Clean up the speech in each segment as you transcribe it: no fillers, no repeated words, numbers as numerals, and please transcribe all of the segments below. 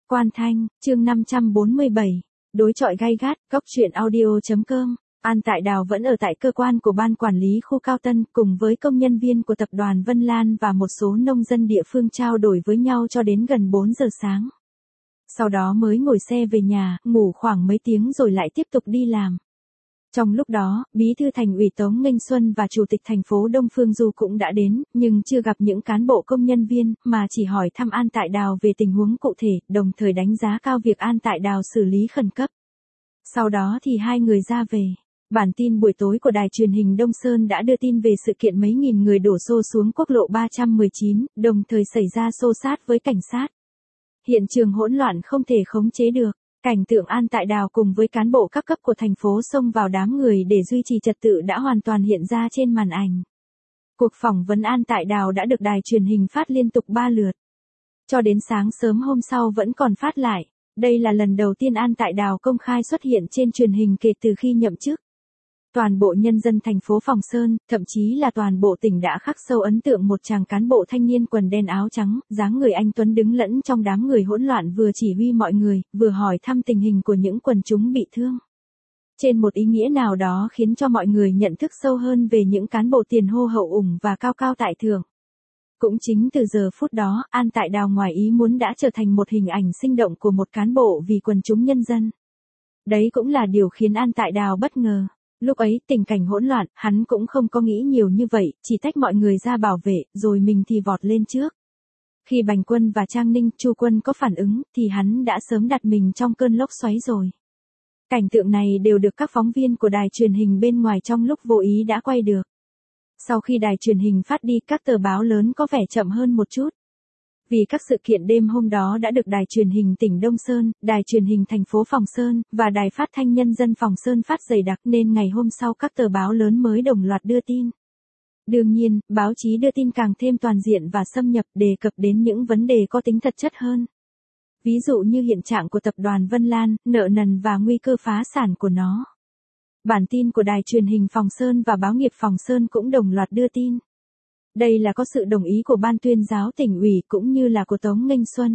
Quan Thanh, chương 547. Đối chọi gay gắt, góc truyện audio.com. An Tại Đào vẫn ở tại cơ quan của ban quản lý khu Cao Tân cùng với công nhân viên của tập đoàn Vân Lan và một số nông dân địa phương trao đổi với nhau cho đến gần 4 giờ sáng. Sau đó mới ngồi xe về nhà, ngủ khoảng mấy tiếng rồi lại tiếp tục đi làm. Trong lúc đó, Bí thư Thành ủy Tống Nghênh Xuân và Chủ tịch thành phố Đông Phương Du cũng đã đến, nhưng chưa gặp những cán bộ công nhân viên, mà chỉ hỏi thăm An Tại Đào về tình huống cụ thể, đồng thời đánh giá cao việc An Tại Đào xử lý khẩn cấp. Sau đó thì hai người ra về. Bản tin buổi tối của đài truyền hình Đông Sơn đã đưa tin về sự kiện mấy nghìn người đổ xô xuống quốc lộ 319, đồng thời xảy ra xô xát với cảnh sát. Hiện trường hỗn loạn không thể khống chế được. Cảnh tượng An Tại Đào cùng với cán bộ các cấp của thành phố xông vào đám người để duy trì trật tự đã hoàn toàn hiện ra trên màn ảnh. Cuộc phỏng vấn An Tại Đào đã được đài truyền hình phát liên tục 3 lượt. Cho đến sáng sớm hôm sau vẫn còn phát lại. Đây là lần đầu tiên An Tại Đào công khai xuất hiện trên truyền hình kể từ khi nhậm chức. Toàn bộ nhân dân thành phố Phòng Sơn, thậm chí là toàn bộ tỉnh đã khắc sâu ấn tượng một chàng cán bộ thanh niên quần đen áo trắng, dáng người anh tuấn đứng lẫn trong đám người hỗn loạn vừa chỉ huy mọi người, vừa hỏi thăm tình hình của những quần chúng bị thương. Trên một ý nghĩa nào đó khiến cho mọi người nhận thức sâu hơn về những cán bộ tiền hô hậu ủng và cao cao tại thượng. Cũng chính từ giờ phút đó, An Tại Đào ngoài ý muốn đã trở thành một hình ảnh sinh động của một cán bộ vì quần chúng nhân dân. Đấy cũng là điều khiến An Tại Đào bất ngờ. Lúc ấy, tình cảnh hỗn loạn, hắn cũng không có nghĩ nhiều như vậy, chỉ tách mọi người ra bảo vệ, rồi mình thì vọt lên trước. Khi Bành Quân và Trang Ninh, Chu Quân có phản ứng, thì hắn đã sớm đặt mình trong cơn lốc xoáy rồi. Cảnh tượng này đều được các phóng viên của đài truyền hình bên ngoài trong lúc vô ý đã quay được. Sau khi đài truyền hình phát đi, các tờ báo lớn có vẻ chậm hơn một chút. Vì các sự kiện đêm hôm đó đã được đài truyền hình tỉnh Đông Sơn, đài truyền hình thành phố Phòng Sơn, và đài phát thanh nhân dân Phòng Sơn phát dày đặc nên ngày hôm sau các tờ báo lớn mới đồng loạt đưa tin. Đương nhiên, báo chí đưa tin càng thêm toàn diện và xâm nhập đề cập đến những vấn đề có tính thật chất hơn. Ví dụ như hiện trạng của tập đoàn Vân Lan, nợ nần và nguy cơ phá sản của nó. Bản tin của đài truyền hình Phòng Sơn và báo nghiệp Phòng Sơn cũng đồng loạt đưa tin. Đây là có sự đồng ý của Ban Tuyên giáo tỉnh ủy cũng như là của Tống Nghênh Xuân.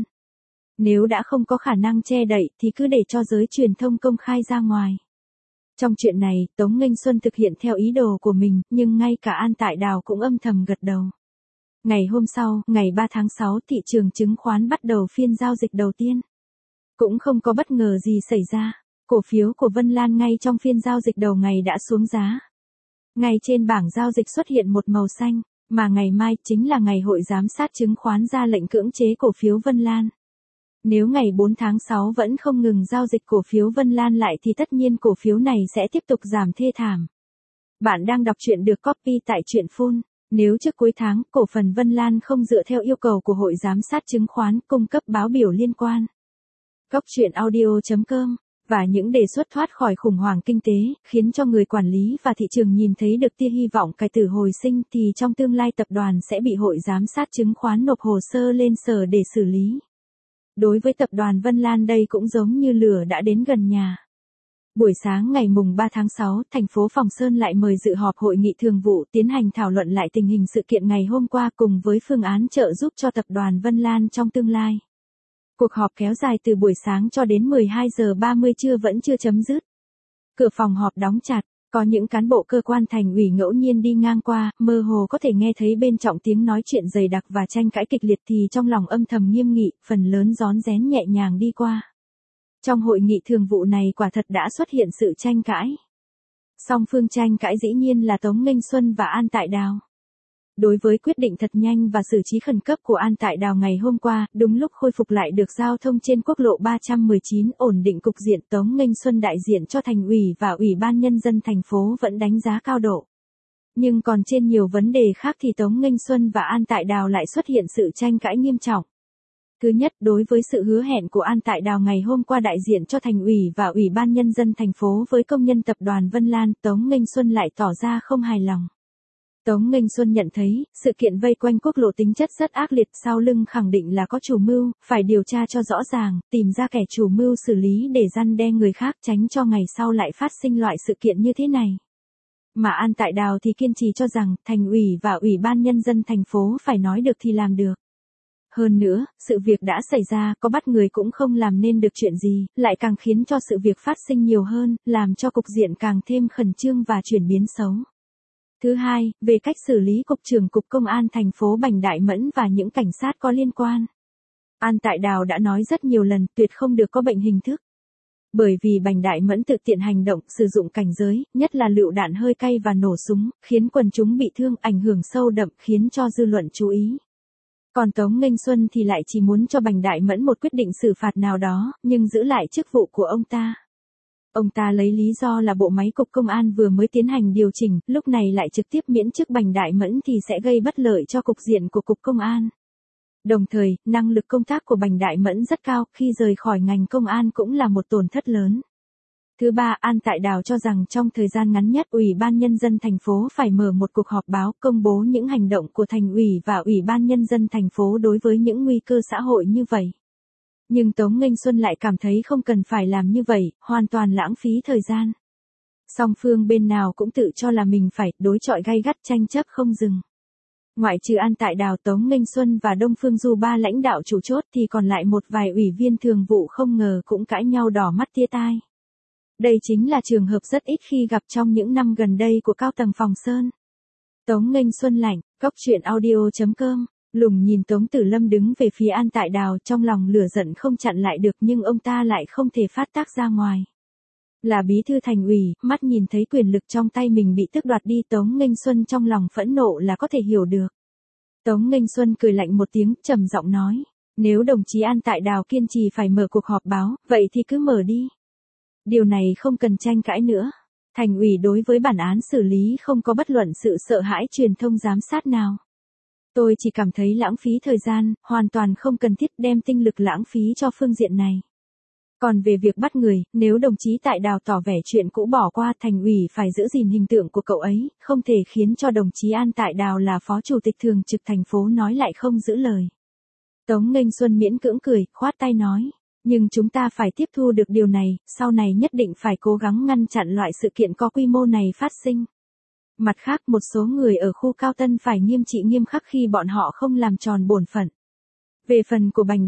Nếu đã không có khả năng che đậy thì cứ để cho giới truyền thông công khai ra ngoài. Trong chuyện này, Tống Nghênh Xuân thực hiện theo ý đồ của mình, nhưng ngay cả An Tại Đào cũng âm thầm gật đầu. Ngày hôm sau, ngày 3 tháng 6, thị trường chứng khoán bắt đầu phiên giao dịch đầu tiên. Cũng không có bất ngờ gì xảy ra. Cổ phiếu của Vân Lan ngay trong phiên giao dịch đầu ngày đã xuống giá. Ngay trên bảng giao dịch xuất hiện một màu xanh. Mà ngày mai chính là ngày Hội Giám sát Chứng khoán ra lệnh cưỡng chế cổ phiếu Vân Lan. Nếu ngày 4 tháng 6 vẫn không ngừng giao dịch cổ phiếu Vân Lan lại thì tất nhiên cổ phiếu này sẽ tiếp tục giảm thê thảm. Bạn đang đọc truyện được copy tại truyện Phun. Nếu trước cuối tháng cổ phần Vân Lan không dựa theo yêu cầu của Hội Giám sát Chứng khoán cung cấp báo biểu liên quan. Góc truyện audio.com. Và những đề xuất thoát khỏi khủng hoảng kinh tế, khiến cho người quản lý và thị trường nhìn thấy được tia hy vọng cải tử hồi sinh thì trong tương lai tập đoàn sẽ bị Hội Giám sát Chứng khoán nộp hồ sơ lên sở để xử lý. Đối với tập đoàn Vân Lan đây cũng giống như lửa đã đến gần nhà. Buổi sáng ngày mùng 3 tháng 6, thành phố Phòng Sơn lại mời dự họp hội nghị thường vụ tiến hành thảo luận lại tình hình sự kiện ngày hôm qua cùng với phương án trợ giúp cho tập đoàn Vân Lan trong tương lai. Cuộc họp kéo dài từ buổi sáng cho đến 12 giờ 30 trưa vẫn chưa chấm dứt. Cửa phòng họp đóng chặt, có những cán bộ cơ quan thành ủy ngẫu nhiên đi ngang qua, mơ hồ có thể nghe thấy bên trong tiếng nói chuyện dày đặc và tranh cãi kịch liệt thì trong lòng âm thầm nghiêm nghị, phần lớn rón rén nhẹ nhàng đi qua. Trong hội nghị thường vụ này quả thật đã xuất hiện sự tranh cãi. Song phương tranh cãi dĩ nhiên là Tống Nghênh Xuân và An Tại Đào. Đối với quyết định thật nhanh và xử trí khẩn cấp của An Tại Đào ngày hôm qua, đúng lúc khôi phục lại được giao thông trên quốc lộ 319, ổn định cục diện, Tống Nghênh Xuân đại diện cho thành ủy và Ủy ban Nhân dân thành phố vẫn đánh giá cao độ. Nhưng còn trên nhiều vấn đề khác thì Tống Nghênh Xuân và An Tại Đào lại xuất hiện sự tranh cãi nghiêm trọng. Thứ nhất, đối với sự hứa hẹn của An Tại Đào ngày hôm qua đại diện cho thành ủy và Ủy ban Nhân dân thành phố với công nhân tập đoàn Vân Lan, Tống Nghênh Xuân lại tỏ ra không hài lòng. Tống Nghênh Xuân nhận thấy, sự kiện vây quanh quốc lộ tính chất rất ác liệt, sau lưng khẳng định là có chủ mưu, phải điều tra cho rõ ràng, tìm ra kẻ chủ mưu xử lý để răn đe người khác tránh cho ngày sau lại phát sinh loại sự kiện như thế này. Mà An Tại Đào thì kiên trì cho rằng, thành ủy và Ủy ban Nhân dân thành phố phải nói được thì làm được. Hơn nữa, sự việc đã xảy ra, có bắt người cũng không làm nên được chuyện gì, lại càng khiến cho sự việc phát sinh nhiều hơn, làm cho cục diện càng thêm khẩn trương và chuyển biến xấu. Thứ hai, về cách xử lý Cục trưởng Cục Công an thành phố Bành Đại Mẫn và những cảnh sát có liên quan. An Tại Đào đã nói rất nhiều lần, tuyệt không được có bệnh hình thức. Bởi vì Bành Đại Mẫn tự tiện hành động, sử dụng cảnh giới, nhất là lựu đạn hơi cay và nổ súng, khiến quần chúng bị thương, ảnh hưởng sâu đậm, khiến cho dư luận chú ý. Còn Tống Nghênh Xuân thì lại chỉ muốn cho Bành Đại Mẫn một quyết định xử phạt nào đó, nhưng giữ lại chức vụ của ông ta. Ông ta lấy lý do là bộ máy Cục Công an vừa mới tiến hành điều chỉnh, lúc này lại trực tiếp miễn chức Bành Đại Mẫn thì sẽ gây bất lợi cho cục diện của Cục Công an. Đồng thời, năng lực công tác của Bành Đại Mẫn rất cao, khi rời khỏi ngành công an cũng là một tổn thất lớn. Thứ ba, An Tại Đào cho rằng trong thời gian ngắn nhất Ủy ban Nhân dân thành phố phải mở một cuộc họp báo công bố những hành động của Thành ủy và Ủy ban Nhân dân thành phố đối với những nguy cơ xã hội như vậy. Nhưng Tống Nghênh Xuân lại cảm thấy không cần phải làm như vậy, hoàn toàn lãng phí thời gian. Song phương bên nào cũng tự cho là mình phải đối chọi gay gắt, tranh chấp không dừng. Ngoại trừ An Tại Đào, Tống Nghênh Xuân và Đông Phương Du, ba lãnh đạo chủ chốt, thì còn lại một vài ủy viên thường vụ không ngờ cũng cãi nhau đỏ mắt tia tai. Đây chính là trường hợp rất ít khi gặp trong những năm gần đây của cao tầng Phòng Sơn. Tống Nghênh Xuân lạnh, coctruyện.audio.com. Lùng nhìn Tống Tử Lâm đứng về phía An Tại Đào, trong lòng lửa giận không chặn lại được, nhưng ông ta lại không thể phát tác ra ngoài. Là bí thư thành ủy, mắt nhìn thấy quyền lực trong tay mình bị tước đoạt đi, Tống Nghênh Xuân trong lòng phẫn nộ là có thể hiểu được. Tống Nghênh Xuân cười lạnh một tiếng, trầm giọng nói, nếu đồng chí An Tại Đào kiên trì phải mở cuộc họp báo, vậy thì cứ mở đi. Điều này không cần tranh cãi nữa. Thành ủy đối với bản án xử lý không có bất luận sự sợ hãi truyền thông giám sát nào. Tôi chỉ cảm thấy lãng phí thời gian, hoàn toàn không cần thiết đem tinh lực lãng phí cho phương diện này. Còn về việc bắt người, nếu đồng chí Tại Đào tỏ vẻ chuyện cũ bỏ qua, thành ủy phải giữ gìn hình tượng của cậu ấy, không thể khiến cho đồng chí An Tại Đào là phó chủ tịch thường trực thành phố nói lại không giữ lời. Tống Nghênh Xuân miễn cưỡng cười, khoát tay nói, nhưng chúng ta phải tiếp thu được điều này, sau này nhất định phải cố gắng ngăn chặn loại sự kiện có quy mô này phát sinh. Mặt khác, một số người ở khu Cao Tân phải nghiêm trị nghiêm khắc khi bọn họ không làm tròn bổn phận. Về phần của Bành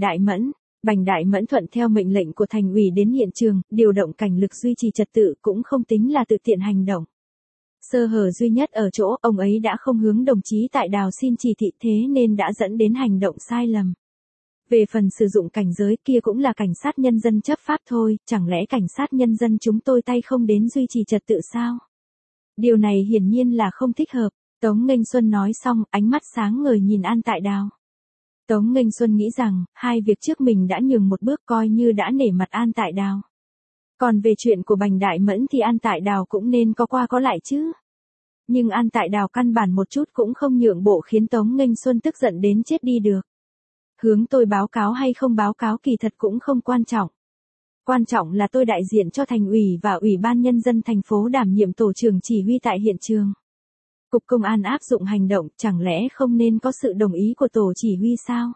Đại Mẫn thuận theo mệnh lệnh của thành ủy đến hiện trường, điều động cảnh lực duy trì trật tự cũng không tính là tự tiện hành động. Sơ hở duy nhất ở chỗ ông ấy đã không hướng đồng chí Tại Đào xin chỉ thị, thế nên đã dẫn đến hành động sai lầm. Về phần sử dụng cảnh giới, kia cũng là cảnh sát nhân dân chấp pháp thôi, chẳng lẽ cảnh sát nhân dân chúng tôi tay không đến duy trì trật tự sao? Điều này hiển nhiên là không thích hợp. Tống Nghênh Xuân nói xong, ánh mắt sáng ngời nhìn An Tại Đào. Tống Nghênh Xuân nghĩ rằng, hai việc trước mình đã nhường một bước, coi như đã nể mặt An Tại Đào. Còn về chuyện của Bành Đại Mẫn thì An Tại Đào cũng nên có qua có lại chứ. Nhưng An Tại Đào căn bản một chút cũng không nhượng bộ, khiến Tống Nghênh Xuân tức giận đến chết đi được. Hướng tôi báo cáo hay không báo cáo kỳ thật cũng không quan trọng. Quan trọng là tôi đại diện cho thành ủy và Ủy ban Nhân dân thành phố đảm nhiệm tổ trưởng chỉ huy tại hiện trường. Cục Công an áp dụng hành động, chẳng lẽ không nên có sự đồng ý của tổ chỉ huy sao?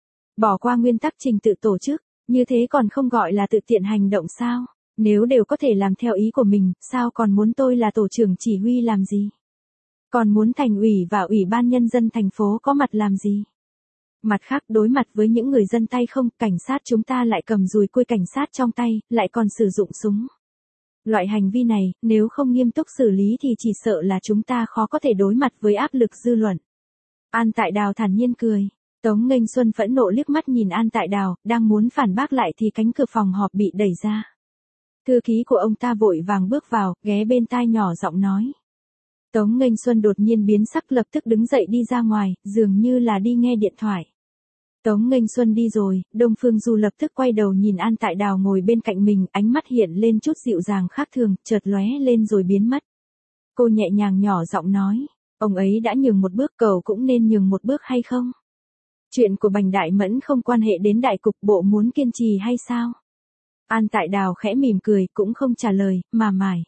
Bỏ qua nguyên tắc trình tự tổ chức, như thế còn không gọi là tự tiện hành động sao? Nếu đều có thể làm theo ý của mình, sao còn muốn tôi là tổ trưởng chỉ huy làm gì? Còn muốn thành ủy và Ủy ban Nhân dân thành phố có mặt làm gì? Mặt khác, đối mặt với những người dân tay không, cảnh sát chúng ta lại cầm dùi cui cảnh sát trong tay, lại còn sử dụng súng. Loại hành vi này, nếu không nghiêm túc xử lý thì chỉ sợ là chúng ta khó có thể đối mặt với áp lực dư luận. An Tại Đào thản nhiên cười. Tống Nghênh Xuân phẫn nộ liếc mắt nhìn An Tại Đào, đang muốn phản bác lại thì cánh cửa phòng họp bị đẩy ra. Thư ký của ông ta vội vàng bước vào, ghé bên tai nhỏ giọng nói. Tống Nghênh Xuân đột nhiên biến sắc, lập tức đứng dậy đi ra ngoài, dường như là đi nghe điện thoại. Tống Nghênh Xuân đi rồi, Đông Phương Du lập tức quay đầu nhìn An Tại Đào ngồi bên cạnh mình, ánh mắt hiện lên chút dịu dàng khác thường, chợt lóe lên rồi biến mất. Cô nhẹ nhàng nhỏ giọng nói, ông ấy đã nhường một bước, cậu cũng nên nhường một bước hay không? Chuyện của Bành Đại Mẫn không quan hệ đến đại cục, bộ muốn kiên trì hay sao? An Tại Đào khẽ mỉm cười, cũng không trả lời, mà mải.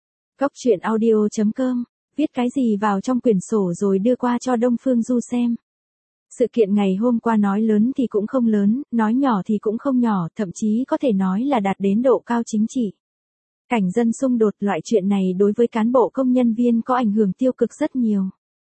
Coctruyện.audio.com, viết cái gì vào trong quyển sổ rồi đưa qua cho Đông Phương Du xem. Sự kiện ngày hôm qua nói lớn thì cũng không lớn, nói nhỏ thì cũng không nhỏ, thậm chí có thể nói là đạt đến độ cao chính trị. Cảnh dân xung đột, loại chuyện này đối với cán bộ công nhân viên có ảnh hưởng tiêu cực rất nhiều.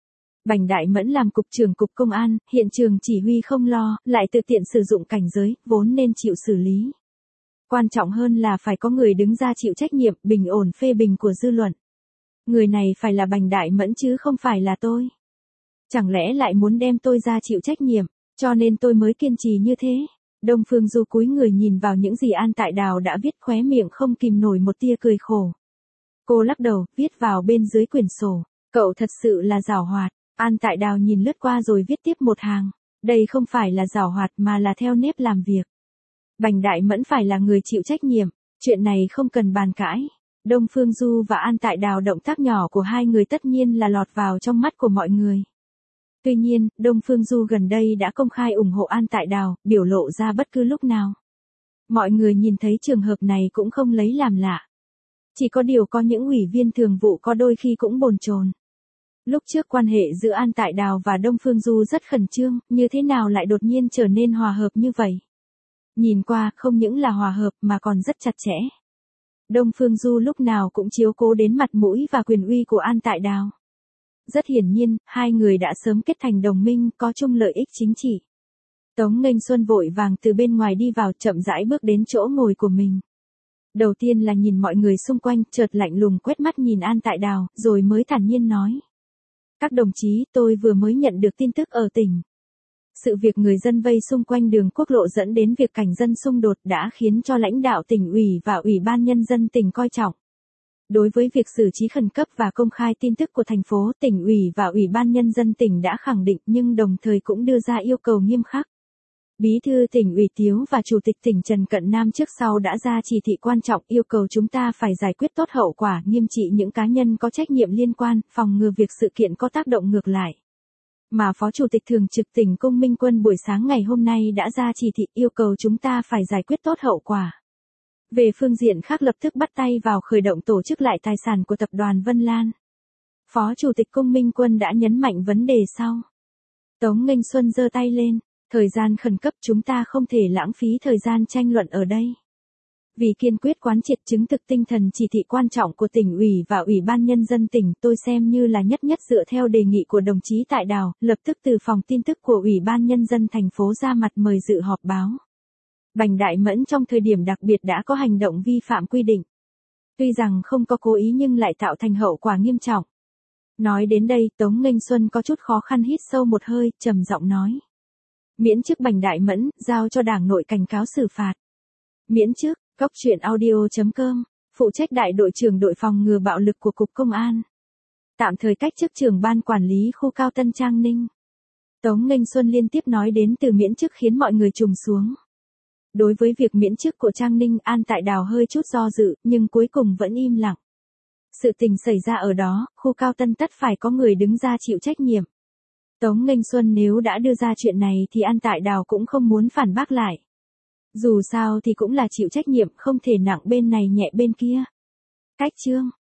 Bành Đại Mẫn làm cục trưởng cục công an, hiện trường chỉ huy không lo, lại tự tiện sử dụng cảnh giới, vốn nên chịu xử lý. Quan trọng hơn là phải có người đứng ra chịu trách nhiệm, bình ổn phê bình của dư luận. Người này phải là Bành Đại Mẫn chứ không phải là tôi. Chẳng lẽ lại muốn đem tôi ra chịu trách nhiệm, cho nên tôi mới kiên trì như thế. Đông Phương Du cúi người nhìn vào những gì An Tại Đào đã viết, khóe miệng không kìm nổi một tia cười khổ. Cô lắc đầu, viết vào bên dưới quyển sổ. Cậu thật sự là giảo hoạt. An Tại Đào nhìn lướt qua rồi viết tiếp một hàng. Đây không phải là giảo hoạt mà là theo nếp làm việc. Bành Đại Mẫn phải là người chịu trách nhiệm. Chuyện này không cần bàn cãi. Đông Phương Du và An Tại Đào động tác nhỏ của hai người tất nhiên là lọt vào trong mắt của mọi người. Tuy nhiên, Đông Phương Du gần đây đã công khai ủng hộ An Tại Đào, biểu lộ ra bất cứ lúc nào. Mọi người nhìn thấy trường hợp này cũng không lấy làm lạ. Chỉ có điều có những ủy viên thường vụ có đôi khi cũng bồn chồn. Lúc trước quan hệ giữa An Tại Đào và Đông Phương Du rất khẩn trương, như thế nào lại đột nhiên trở nên hòa hợp như vậy? Nhìn qua, không những là hòa hợp mà còn rất chặt chẽ. Đông Phương Du lúc nào cũng chiếu cố đến mặt mũi và quyền uy của An Tại Đào. Rất hiển nhiên, hai người đã sớm kết thành đồng minh, có chung lợi ích chính trị. Tống Nghênh Xuân vội vàng từ bên ngoài đi vào, chậm rãi bước đến chỗ ngồi của mình. Đầu tiên là nhìn mọi người xung quanh, chợt lạnh lùng quét mắt nhìn An Tại Đào, rồi mới thản nhiên nói. Các đồng chí, tôi vừa mới nhận được tin tức ở tỉnh. Sự việc người dân vây xung quanh đường quốc lộ dẫn đến việc cảnh dân xung đột đã khiến cho lãnh đạo tỉnh ủy và ủy ban nhân dân tỉnh coi trọng. Đối với việc xử trí khẩn cấp và công khai tin tức của thành phố, tỉnh ủy và ủy ban nhân dân tỉnh đã khẳng định nhưng đồng thời cũng đưa ra yêu cầu nghiêm khắc. Bí thư tỉnh ủy Tiếu và Chủ tịch tỉnh Trần Cận Nam trước sau đã ra chỉ thị quan trọng yêu cầu chúng ta phải giải quyết tốt hậu quả, nghiêm trị những cá nhân có trách nhiệm liên quan, phòng ngừa việc sự kiện có tác động ngược lại. Mà Phó Chủ tịch Thường trực tỉnh Cung Minh Quân buổi sáng ngày hôm nay đã ra chỉ thị yêu cầu chúng ta phải giải quyết tốt hậu quả. Về phương diện khác lập tức bắt tay vào khởi động tổ chức lại tài sản của tập đoàn Vân Lan. Phó Chủ tịch Cung Minh Quân đã nhấn mạnh vấn đề sau. Tống Nghênh Xuân giơ tay lên. Thời gian khẩn cấp chúng ta không thể lãng phí thời gian tranh luận ở đây. Vì kiên quyết quán triệt chứng thực tinh thần chỉ thị quan trọng của tỉnh ủy và ủy ban nhân dân tỉnh, tôi xem như là nhất dựa theo đề nghị của đồng chí Tại Đào, lập tức từ phòng tin tức của ủy ban nhân dân thành phố ra mặt mời dự họp báo. Bành Đại Mẫn trong thời điểm đặc biệt đã có hành động vi phạm quy định. Tuy rằng không có cố ý nhưng lại tạo thành hậu quả nghiêm trọng. Nói đến đây, Tống Nghênh Xuân có chút khó khăn hít sâu một hơi, trầm giọng nói. Miễn chức Bành Đại Mẫn, giao cho Đảng nội cảnh cáo xử phạt. Miễn chức, Cóc Truyện Audio.com, phụ trách đại đội trưởng đội phòng ngừa bạo lực của Cục Công an. Tạm thời cách chức trưởng ban quản lý khu Cao Tân Trang Ninh. Tống Nghênh Xuân liên tiếp nói đến từ miễn chức khiến mọi người trùng xuống. Đối với việc miễn chức của Trang Ninh, An Tại Đào hơi chút do dự, nhưng cuối cùng vẫn im lặng. Sự tình xảy ra ở đó, khu Cao Tân tất phải có người đứng ra chịu trách nhiệm. Tống Nghênh Xuân nếu đã đưa ra chuyện này thì An Tại Đào cũng không muốn phản bác lại. Dù sao thì cũng là chịu trách nhiệm, không thể nặng bên này nhẹ bên kia. Cách chương